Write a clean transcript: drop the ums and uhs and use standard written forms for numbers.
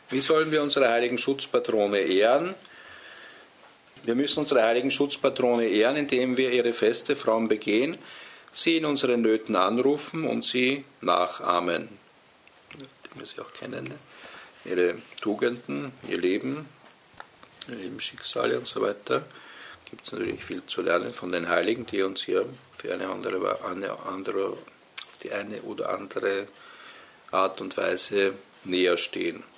Wie sollen wir unsere heiligen Schutzpatrone ehren? Wir müssen unsere heiligen Schutzpatrone ehren, indem wir ihre Feste fromm begehen, sie in unseren Nöten anrufen und sie nachahmen. Die wir sie auch kennen. Ihre Tugenden, ihr Lebensschicksale und so weiter. Gibt es natürlich viel zu lernen von den Heiligen, die uns hier für auf die eine oder andere Art und Weise näher stehen.